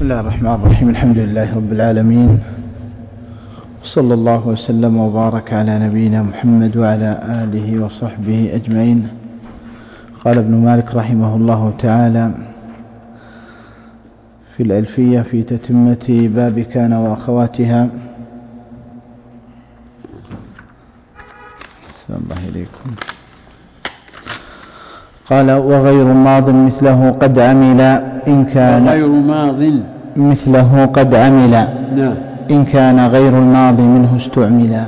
الله الرحمن الرحيم. الحمد لله رب العالمين، صلى الله وسلم وبارك على نبينا محمد وعلى آله وصحبه أجمعين. قال ابن مالك رحمه الله تعالى في الألفية في تتمة باب كان وأخواتها: السلام الله إليكم. قال: وغير ماض مثله قد عمل إن كان غير ماض مثله قد عمل نعم. إن كان غير الماضي منه استعمل.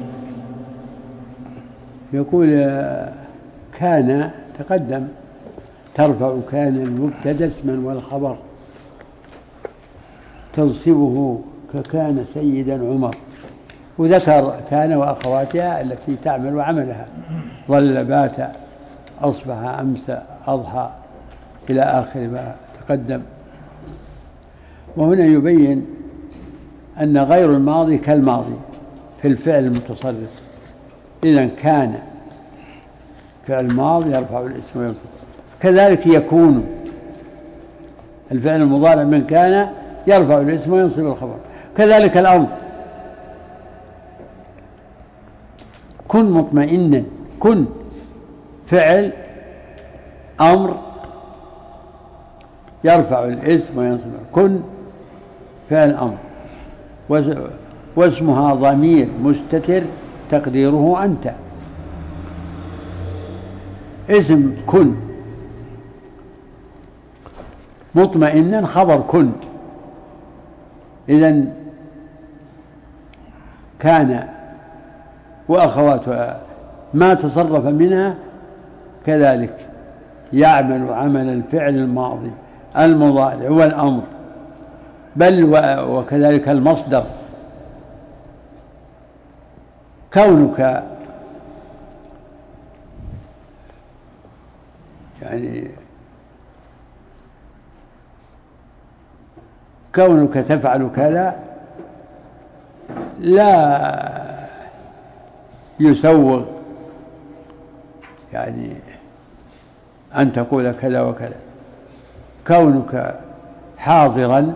يقول كان تقدم ترفع كان المبتدأ اسما والخبر تنصبه ككان سيدا عمر، وذكر كان وأخواتها التي تعمل عملها: ظل بات أصبح أمسى أضحى إلى آخر ما تقدم. وهنا يبين أن غير الماضي كالماضي في الفعل المتصرف. إذن كان فعل ماضي يرفع الاسم وينصب، كذلك يكون الفعل المضارع من كان يرفع الاسم وينصب الخبر، كذلك الأمر كن مطمئنا، كن فعل أمر يرفع الاسم وينصب، كن فعل أمر واسمها ضمير مستتر تقديره أنت. اسم كن مطمئنا خبر كن. إذن كان وأخواتها ما تصرف منها كذلك يعمل عمل الفعل الماضي المضارع والأمر، بل وكذلك المصدر. كونك كونك تفعل كذا لا يسوغ أن تقول كذا وكذا. كونك حاضرا،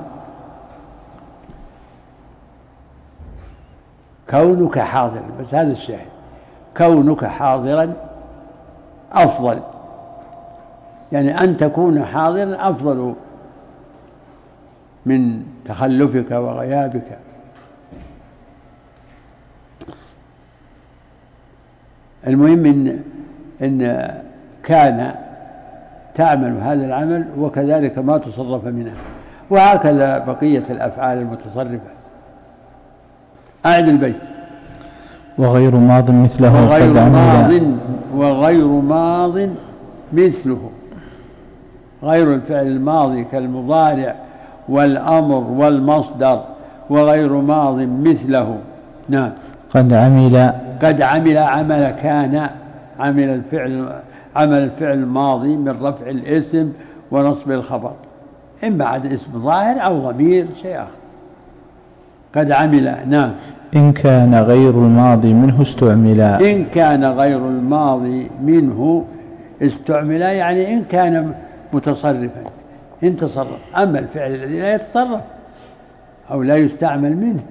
كونك حاضرا، بس هذا الشاهد، كونك حاضرا أفضل، أن تكون حاضرا أفضل من تخلفك وغيابك. المهم إن كان تعمل هذا العمل وكذلك ما تصرف منها، وهكذا بقية الأفعال المتصرفة. أعد البيت: وغير ماض مثله وغير ماض مثله. غير الفعل الماضي كالمضارع والأمر والمصدر، وغير ماض مثله. نعم. قد عمل عمل كان، عمل الفعل الماضي من رفع الاسم ونصب الخبر، إما عاد اسم ظاهر أو ضمير شيء آخر. قد عمل. نعم. إن كان غير الماضي منه استعمل. إن كان غير الماضي منه استعمل، إن كان متصرفا إن تصرف. أما الفعل الذي لا يتصرف أو لا يستعمل منه،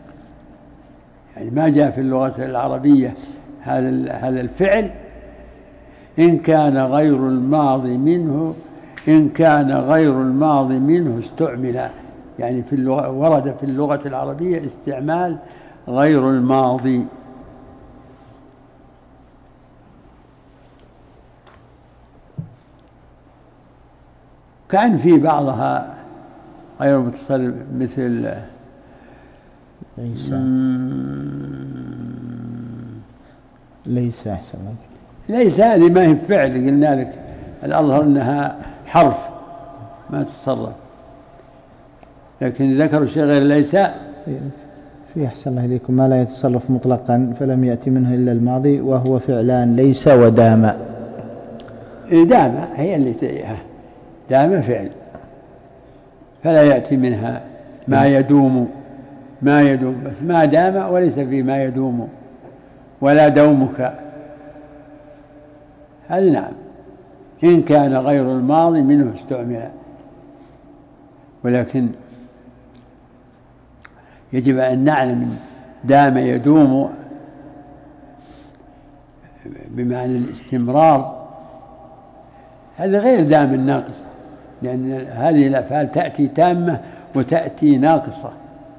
ما جاء في اللغة العربية هذا الفعل. إن كان غير الماضي منه، إن كان غير الماضي منه استعمل، في اللغة ورد في اللغة العربية استعمال غير الماضي. كان في بعضها غير متصرف مثل ليس أحسن. ليس هذه ما هي فعل، قلنا لك الأظهر أنها حرف ما تتصرف، لكن ذكروا شيء غير ليس. في أحسن الله إليكم ما لا يتصرف مطلقا فلم يأتي منه إلا الماضي، وهو فعلان: ليس ودام. دام هي اللي دام فعل فلا يأتي منها ما يدوم، بس ما دام وليس في ما يدوم ولا دومك. هذا نعم. إن كان غير الماضي منه استعمل، ولكن يجب أن نعلم دام يدوم بمعنى الاستمرار، هذا غير دام الناقص، لأن هذه الأفعال تأتي تامة وتأتي ناقصة.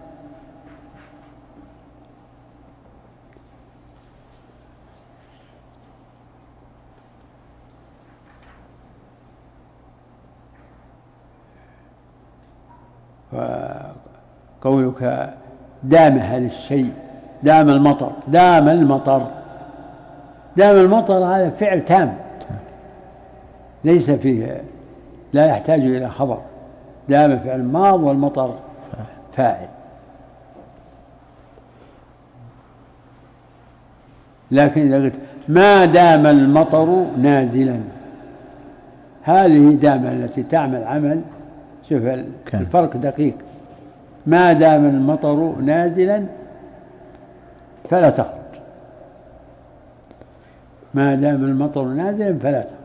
وقولك دام هذا الشيء، دام المطر، دام المطر، دام المطر هذا فعل تام ليس فيه، لا يحتاج إلى خبر، دام فعل ماض والمطر فاعل. لكن إذا قلت ما دام المطر نازلا، هذه دام التي تعمل عمل، شوف الفرق دقيق، ما دام المطر نازلا فلا تخرج، ما دام المطر نازلا فلا تخرج.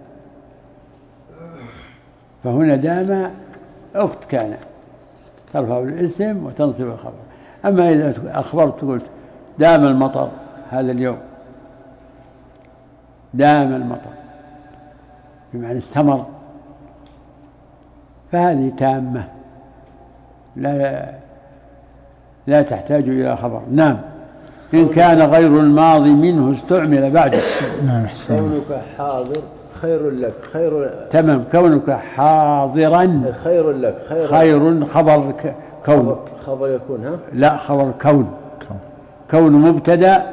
فهنا دام أخت كان ترفع الاسم وتنصب الخبر. أما إذا أخبرت قلت دام المطر هذا اليوم، دام المطر بمعنى استمر، فهذه تامة لا تحتاج إلى خبر. نعم. إن كان غير الماضي منه استعمل بعده. نعم. كونك حاضر خير لك، خير تمام. كونك حاضرا خير لك، خير خبر كون، خبر يكون، ها لا خبر كون. كون مبتدأ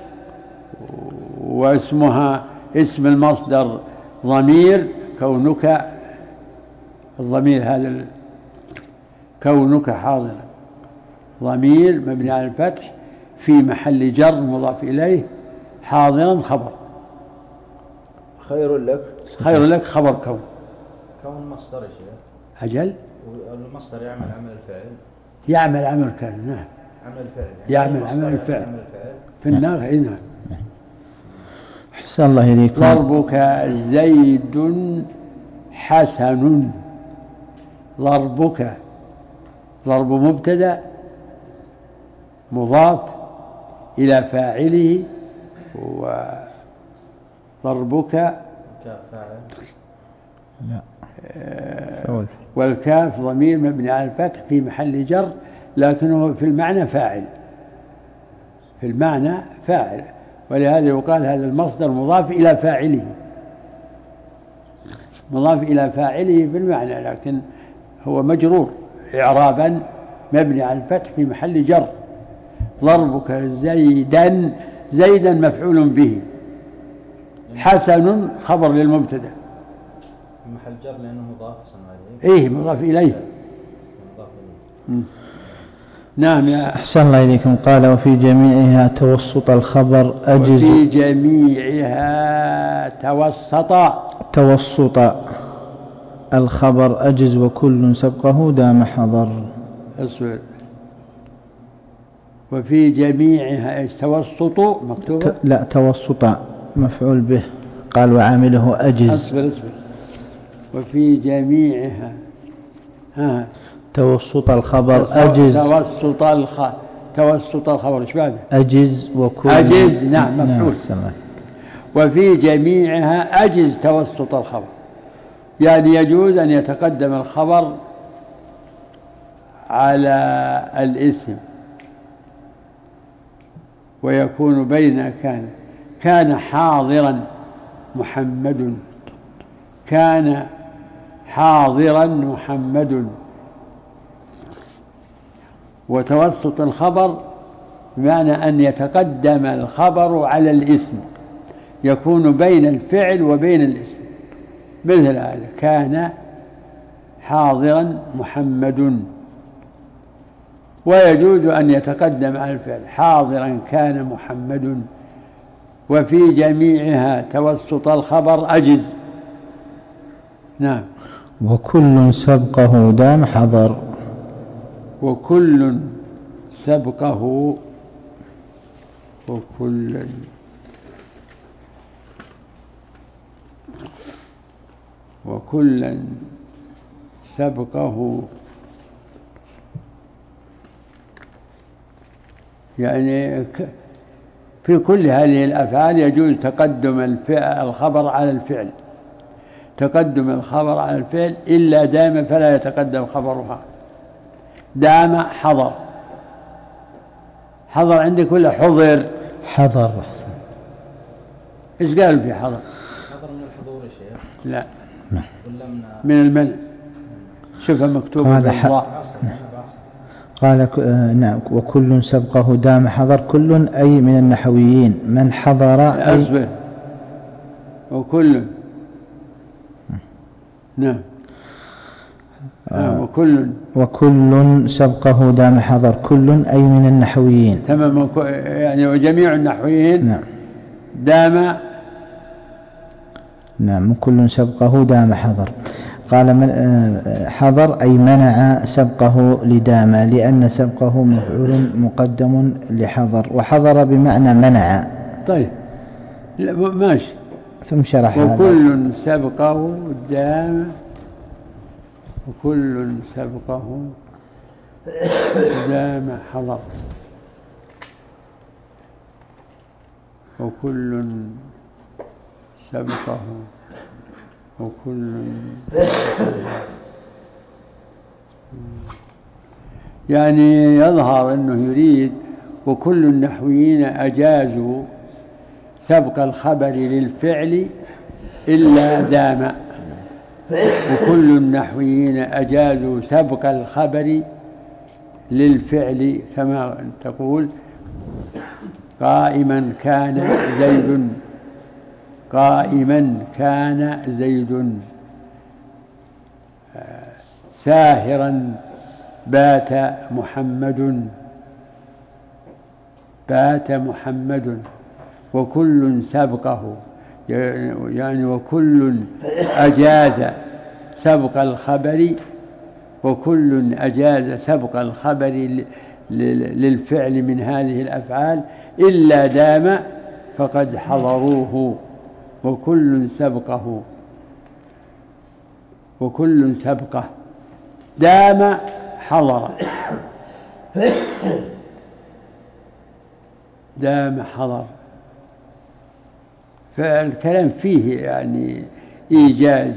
واسمها اسم المصدر ضمير، كونك الضمير هذا كونك حاضرا ضمير مبني على الفتح في محل جر مضاف إليه، حاضرا خبر. خير لك، خير لك خبر كون. كون مصدر يا شيخ. أجل. والمصدر يعمل عمل الفعل. يعمل عمل الفعل. نعم. عمل الفعل. يعمل عمل الفعل في النار. نعم. أحسن الله إليكم. ضربك زيد حسن. ضربك ضرب مبتدأ مضاف إلى فاعله، وضربك والكاف ضمير مبني على الفتح في محل جر، لكنه في المعنى فاعل، في المعنى فاعل، ولهذا يقال هذا المصدر مضاف إلى فاعله، مضاف إلى فاعله في المعنى، لكن هو مجرور إعرابا مبني على الفتح في محل جر. ضربك زيدا، زيدا مفعول به، حسن خبر للمبتدا، محل جر لأنه مضاف إيه مضاف إليه. نعم. يا أحسن الله إليكم. قال وفي جميعها توسط الخبر أجز. وفي جميعها توسط الخبر أجز وكل سبقه دام حضر. أصبر. وفي جميعها توسط مكتوبة؟ لا توسط مفعول به. قال وعامله أجز. أصبر. وفي جميعها توسط الخبر أجز. توسط الخبر إيش بعده؟ أجز وكل. أجز. نعم مفعول. نعم. وفي جميعها أجز توسط الخبر، يعني يجوز أن يتقدم الخبر على الاسم ويكون بين كان حاضرا محمد، كان حاضرا محمد. وتوسط الخبر بمعنى أن يتقدم الخبر على الاسم، يكون بين الفعل وبين الاسم، مثل هذا كان حاضرا محمد. ويجوز أن يتقدم على الفعل حاضرا كان محمد. وفي جميعها توسط الخبر أجز. نعم. وكل سبقه دام حضر. وكل سبقه وكلا سبقه يعني في كل هذه الأفعال يجوز تقدم الخبر على الفعل، تقدم الخبر على الفعل إلا دام فلا يتقدم خبرها. دام حضر، حضر عندك ولا حضر؟ حضر. أحسن. إيش قالوا في حضر؟ حضر من الحضور يا شيخ. لا، ولا من المنع. شوفها مكتوبة بالضاء. قال نعم. وكل سبقه دام حضر، كل أي من النحويين من حضر أصبر. وكل نعم. وكل سبقه دام حضر، كل أي من النحويين. تمام. يعني وجميع النحويين. نعم. دام. نعم. كل سبقه دام حضر. قال من حضر أي منع سبقه لدام، لأن سبقه مفعول مقدم لحضر، وحضر بمعنى منع. طيب ماشي. ثم شرح وكل سبقه دام، وكل سبقه دام حضر، وكل سبقه وكل يعني يظهر أنه يريد وكل النحويين أجازوا سبق الخبر للفعل إلا دام، وكل النحويين أجازوا سبق الخبر للفعل كما تقول قائما كان زيد، قائما كان زيد، ساهرا بات محمد، بات محمد. وكل سبقه يعني وكل أجاز سبق الخبر، وكل أجاز سبق الخبر للفعل من هذه الأفعال إلا دام فقد حضروه. وكل سبقه وكل سبقه دام حضر، دام حضر. فالكلام فيه يعني إيجاز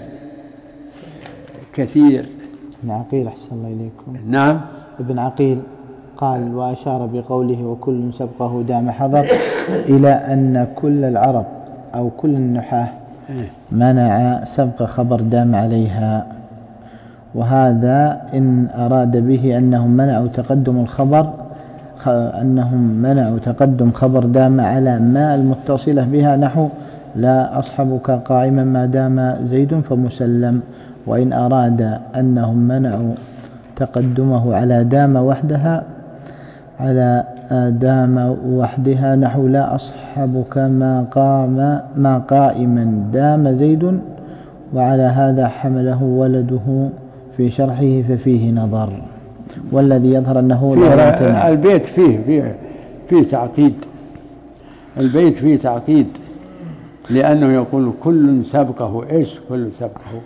كثير. ابن عقيل أحسن الله إليكم. نعم. ابن عقيل قال وأشار بقوله وكل سبقه دام حضر إلى أن كل العرب أو كل النحاة منع سبق خبر دام عليها، وهذا إن أراد به أنهم منعوا تقدم الخبر، أنهم منعوا تقدم خبر دام على ما المتصلة بها، نحو لا أصحبك قائما ما دام زيد فمسلم. وإن أراد أنهم منعوا تقدمه على دام وحدها، على دام وحدها، نحو لا أصحبك ما قائما دام زيد، وعلى هذا حمله ولده في شرحه ففيه نظر. والذي يظهر أنه البيت فيه تعقيد، البيت فيه تعقيد، لأنه يقول كل سبقه. إيش كل سبقه؟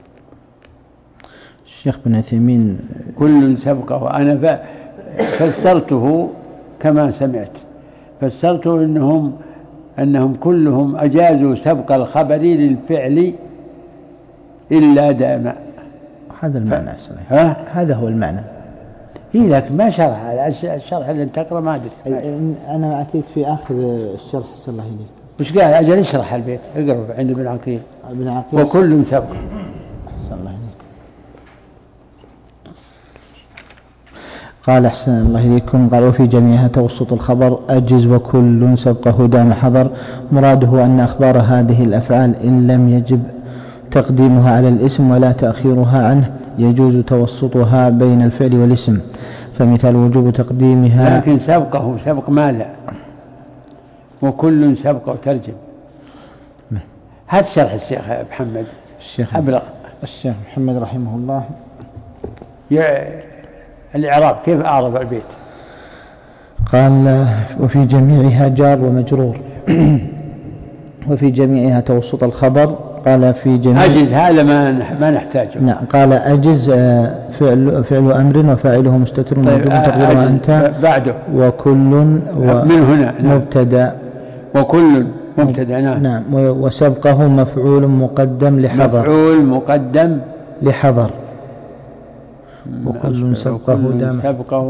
الشيخ بن عثيمين كل سبقه أنا فسرته كما سمعت، فسرته أنهم كلهم أجازوا سبق الخبر للفعل إلا دام. هذا المعنى صحيح. هذا هو المعنى. إيه لك ما شرح الشرح اللي تقرأ ما أدري. أنا أتيت في آخر الشرح صلى الله عليه وسلم. وش قال؟ أجل اشرح البيت، اقرأ عند ابن عقيل. وكل سبق. صلى الله عليه. قال أحسن الله إليكم. قال وفي جميعها توسط الخبر أجز وكل سبقه دام حضر. مراده أن أخبار هذه الأفعال إن لم يجب تقديمها على الاسم ولا تأخيرها عنه يجوز توسطها بين الفعل والاسم، فمثال وجوب تقديمها. لكن سبقه سبق ما لا، وكل سبقه ترجم. هذا شرح الشيخ محمد أبلغ. الشيخ محمد رحمه الله الإعراب كيف أعرب البيت؟ قال وفي جميعها جار ومجرور. وفي جميعها توسط الخبر قال في جميع أجز هذا ما نحتاجه. نعم قال أجز فعل أمر وفاعله مستتر طيب موجود تقديره أنت بعده وكل من هنا مبتدأ وكل مبتدأ نعم وسبقه مفعول مقدم لحضر مفعول مقدم لحضر وكل سبقه دام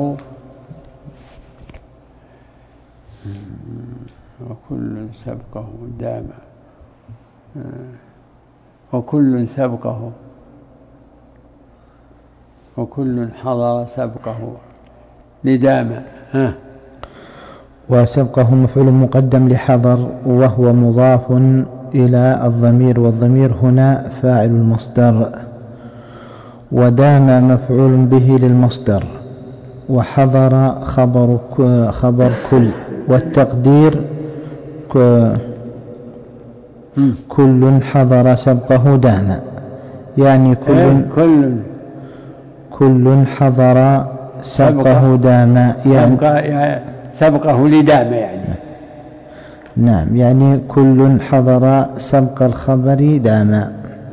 وكل سبقه دام وكل سبقه وكل حضر سبقه لدام وسبقه مفعول مقدم لحضر وهو مضاف إلى الضمير والضمير هنا فاعل المصدر ودام مفعول به للمصدر وحضر خبر كل والتقدير كل حضر سبقه دام يعني كل حضر سبقه دام يعني سبقه لدام يعني نعم يعني كل حضر سبق الخبر دام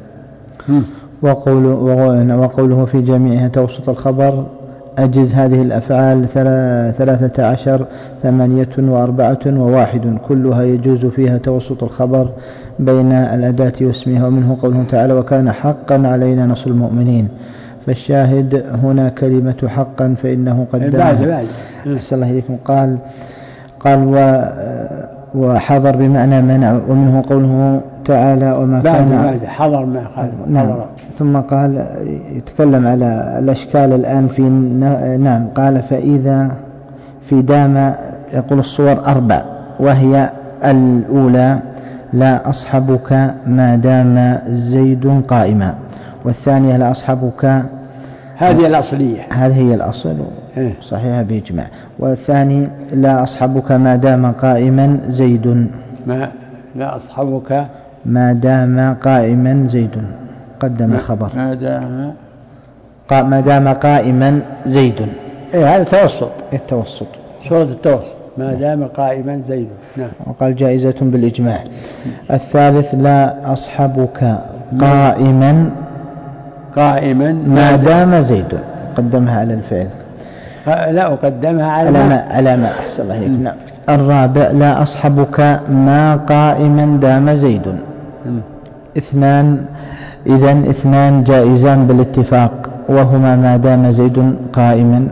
وقوله في جميعها توسط الخبر أجز هذه الأفعال 13 8 و4 و1 كلها يجوز فيها توسط الخبر بين الأداة واسمها ومنه قوله تعالى وكان حقا علينا نصر المؤمنين فالشاهد هنا كلمة حقا فإنه قدمها أحسن الله إليكم قال وحضر بمعنى منع ومنه قوله تعالى وما كان حضر ما نعم ثم قال يتكلم على الأشكال الآن في نعم قال فإذا في دام يقول الصور 4 وهي الأولى لا أصحبك ما دام زيد قائما والثانية لا أصحبك هذه الأصلية هذه هي الأصل صحيحة بإجماع والثاني لا أصحبك ما دام قائما زيد لا أصحبك ما دام قائما زيد قدم الخبر ما دام قائما زيد هذا التوسط سورة التوسط ما دام قائما زيد نعم وقال جائزة بالإجماع الثالث لا أصحبك قائما ما دام زيد قدمها على الفعل لا أقدمها على ما أحسن الله إليك نعم الرابع لا أصحبك ما قائما دام زيد اثنان جائزان بالاتفاق وهما ما دام زيد قائما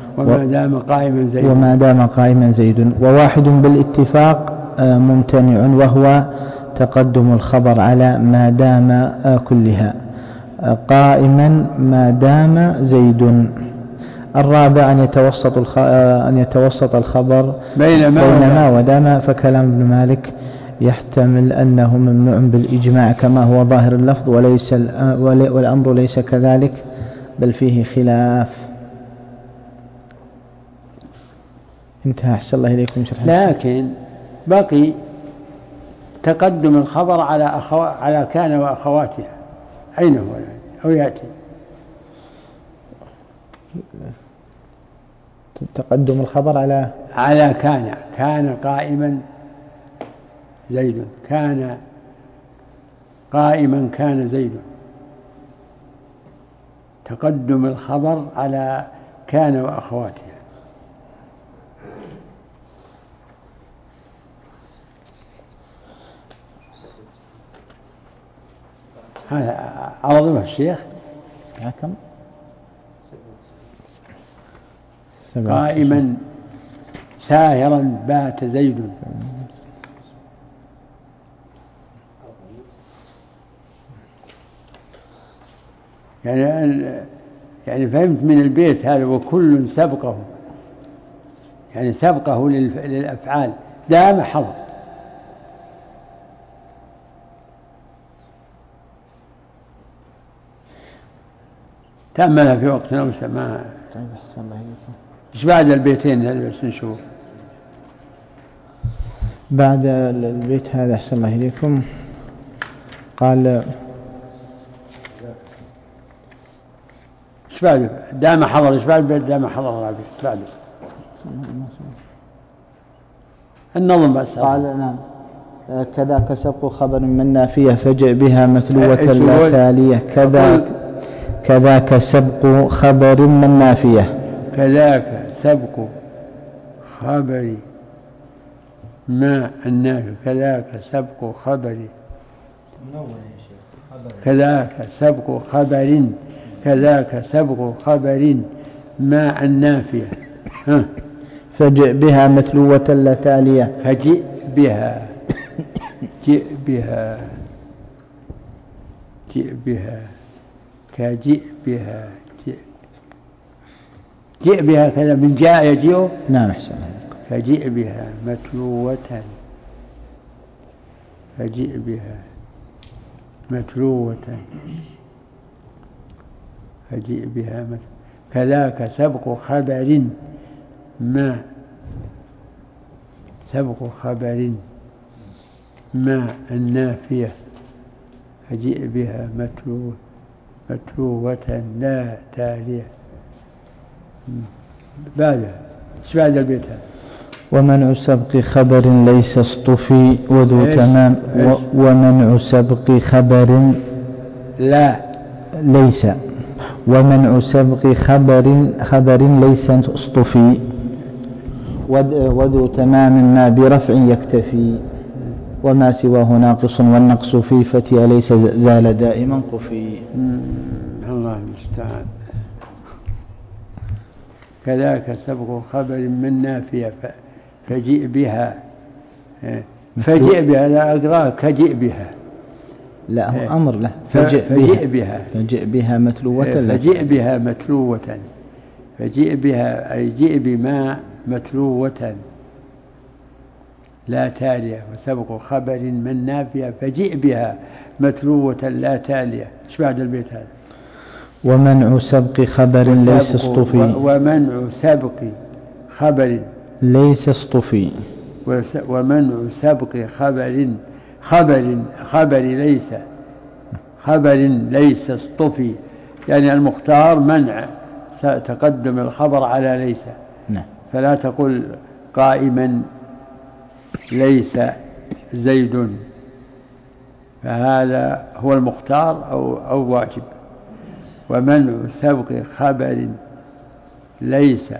وما دام قائما زيد وواحد بالاتفاق ممتنع وهو تقدم الخبر على ما دام كلها قائما ما دام زيد الرابع أن يتوسط الخبر بين ما ودام فكلام ابن مالك يحتمل أنه ممنوع بالإجماع كما هو ظاهر اللفظ والأمر ليس كذلك بل فيه خلاف. انتهى أحسن الله إليكم شرح لكن بقي تقدم الخبر على كان وأخواتها أين هو أو يأتي تقدم الخبر على كان قائما زيد كان قائما كان زيد تقدم الخبر على كان وأخواتها هذا عرضه الشيخ كم قائما ساهرا بات زيد يعني فهمت من البيت هذا وكل سبقه يعني سبقه للأفعال دام حضر تأملها في وقت أوسع ما إيش بعد البيتين هذا بس نشوف بعد البيت هذا أحسن الله إليكم قال إيش بعد دام حضر إيش بعد بيت دام حضر رابع إيش بعد النظم بس قال نعم كذاك سبق خبر من نافية فجئ بها متلوة لا تالية. كذاك سبق خبر من نافية. كذاك سبق خبر ما النافية. كذاك سبق خبر. كذاك سبق خبر. كذاك سبق خبر ما النافية. فجئ بها متلوة لا تالية. فجئ بها. جئ بها. جئ بها. كجئ بها. جئ بها كذا من جاء يجيء. نعم أحسن. فجئ بها متلوة. فجئ بها متلوة. فجئ بها كذاك سبق خبر ما. سبق خبر ما النافية. فجئ بها متلوة لا تالية. بعدها ايش بعد البيت هذا؟ ومنع سبق خبر ليس اصطفي وذو تمام. ومنع سبق خبر لا ليس. ومنع سبق خبر ليس اصطفي وذو تمام ما برفع يكتفي. وما سواه ناقص والنقص في فتي ليس زال دائما قفي. الله المستعان. كذاك سبق خبر من نافية فجئ بها. فجئ بها لا أقرأ كجئ بها. لا هو أمر له. فجئ بها. فجئ بها متلوة. فجئ بها متلوة. فجئ بها أي جئ بما متلوة لا تالية. وسبق خبر من نافية فجئ بها متلوة لا تالية. ايش بعد البيت هذا؟ ومنع سبق خبر ليس اصطفي. ومنع سبق خبر ليس اصطفي. ومنع سبق خبر ليس اصطفي. يعني المختار منع تقدم الخبر على ليس. نعم. فلا تقل قائما ليس زيد. فهذا هو المختار أو واجب. ومنع سبق خبر ليس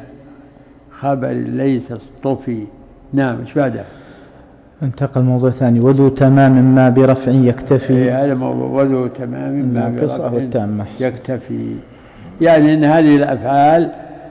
اصطفي. نعم ايش بعده؟ انتقل موضوع ثاني. وذو تمام ما برفع يكتفي. هذا وذو تمام ما برفع يكتفي. يعني ان هذه الافعال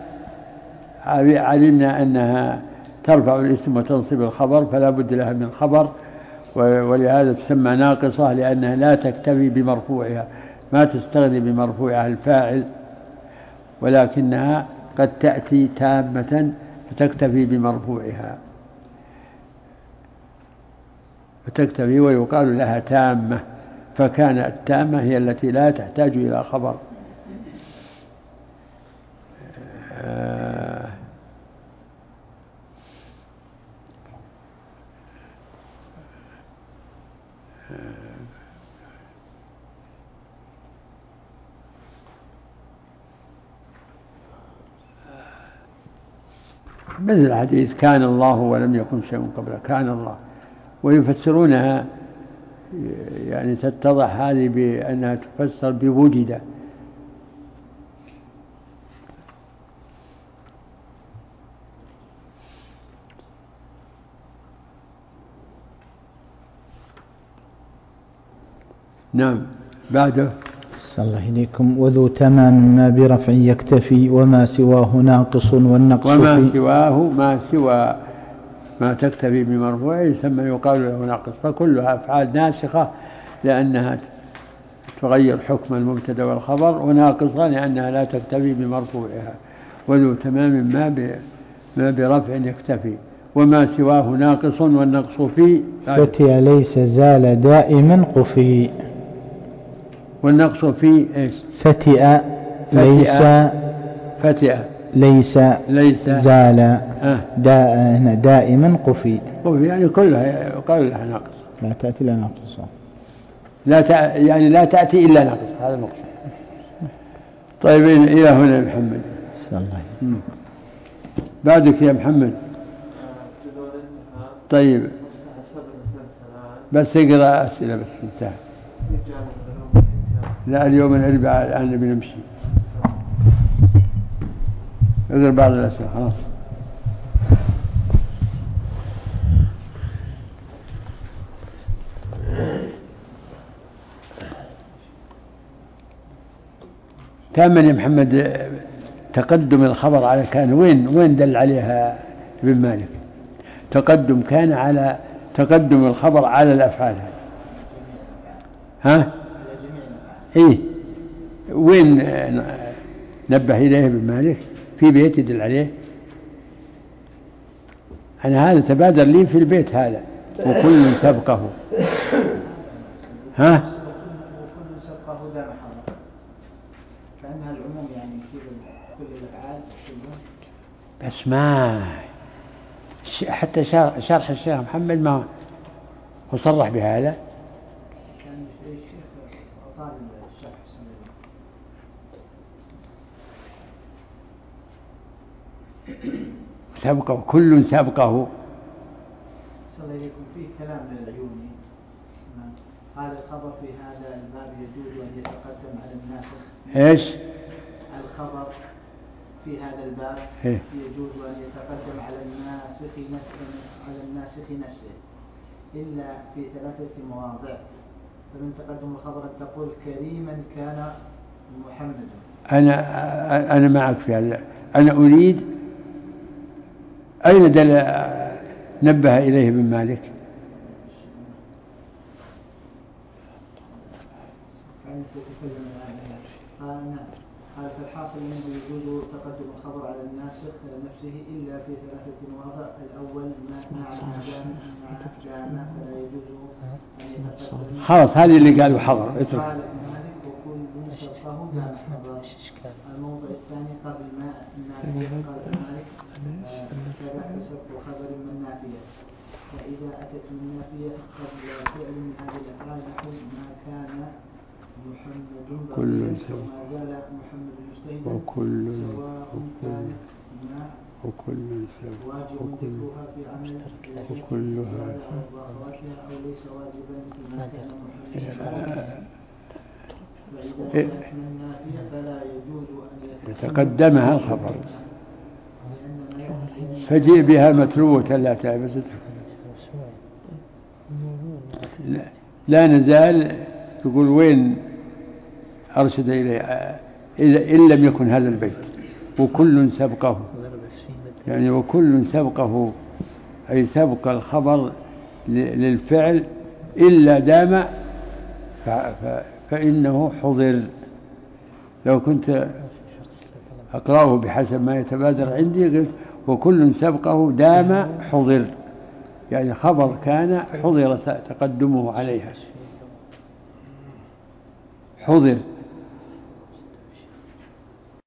علمنا انها ترفع الاسم وتنصب الخبر فلا بد لها من خبر. ولهذا تسمى ناقصة لأنها لا تكتفي بمرفوعها. ما تستغني بمرفوعها الفاعل ولكنها قد تأتي تامة فتكتفي بمرفوعها فتكتفي ويقال لها تامة. فكانت التامة هي التي لا تحتاج إلى خبر. مثل الحديث كان الله ولم يكن شيء قبله. كان الله. ويفسرونها يعني تتضح هذه بأنها تفسر بوجد. نعم بعده. صلى الله إليكم. وذو تمام ما برفع يكتفي وما سواه ناقص والنقص وما سواه ما سوى ما تكتفي بمرفوع يسمى يقال له ناقص. فكلها أفعال ناسخة لأنها تغير حكم المبتدا والخبر وناقصة لأنها لا تكتفي بمرفوعها. وذو تمام ما برفع يكتفي وما سواه ناقص والنقص في فتي ليس زال دائما قفي. والنقص في إيش؟ فتئ ليس زال دائما قفي. يعني كلها يقال لها ناقص. لا تأتي إلا ناقص. يعني لا تأتي إلا ناقص. هذا المقصود. طيب إلى هنا يا محمد. الله. بعدك يا محمد. طيب بس اقرأ أسئلة بس انتهى. لا اليوم الأربعاء الآن نبي نمشي. اقرأ بعض الأسئلة خلاص. ثامن يا محمد، تقدم الخبر على كان وين دل عليها ابن مالك؟ تقدم كان على تقدم الخبر على الأفعال. ها؟ إيه وين نبه إليه ابن مالك؟ في بيت يدل عليه. أنا هذا تبادر لي في البيت هذا، وكل سبقه. ها؟ وكل سبقه دام حضر، كأنها العموم يعني في كل الأفعال. بس ما حتى شرح الشيخ محمد ما هو صرح بهذا. كان الشيخ طالب الشرح سبقه، كل سبقه. صلى إليكم فيه كلام للعيوني. قال الخبر في هذا الباب يجوز أن يتقدم على الناسخ. إيش؟ الخبر في هذا الباب يجوز أن يتقدم على الناسخ نفسه إلا في 3 مواضع. فمن تقدم الخبر أن تقول كريما كان محمد. أنا معك في هذا. أنا أريد أين نبه إليه ابن مالك؟ قال فالحاصل أنه يجوز تقدم الخبر على الناسخ نفسه إلا في 3 مواضع. الأول مع دام فلا يجوز أن يتقدم. خلاص هذه اللي قالوا حضر. قال مالك وكل سبقه دام حضر. الموضع الثاني قبل ما النافية. قال مالك كذا سبق خبر من نافية. فإذا أتت من نافية قبل فعل من هذه الأفعال نحو ما كان محمد كل وما زال محمد مجتهدا وكل سواء كانت ما وكل واجب ذكرها في عمل وكلها وأخواتها أو ليس واجبا ما كان محمدا. فإذا كانت من نافية فلا يجوز أن يتقدمها الخبر، فجيء بها متروة لا تعبس. لا نزال تقول وين أرشد إليه إن لم يكن هذا البيت وكل سبقه، يعني وكل سبقه أي سبق الخبر للفعل إلا دام فإنه حضر. لو كنت أقرأه بحسب ما يتبادر عندي قلت وكل سبقه دام حضر، يعني خبر كان حضر تقدمه عليها، حضر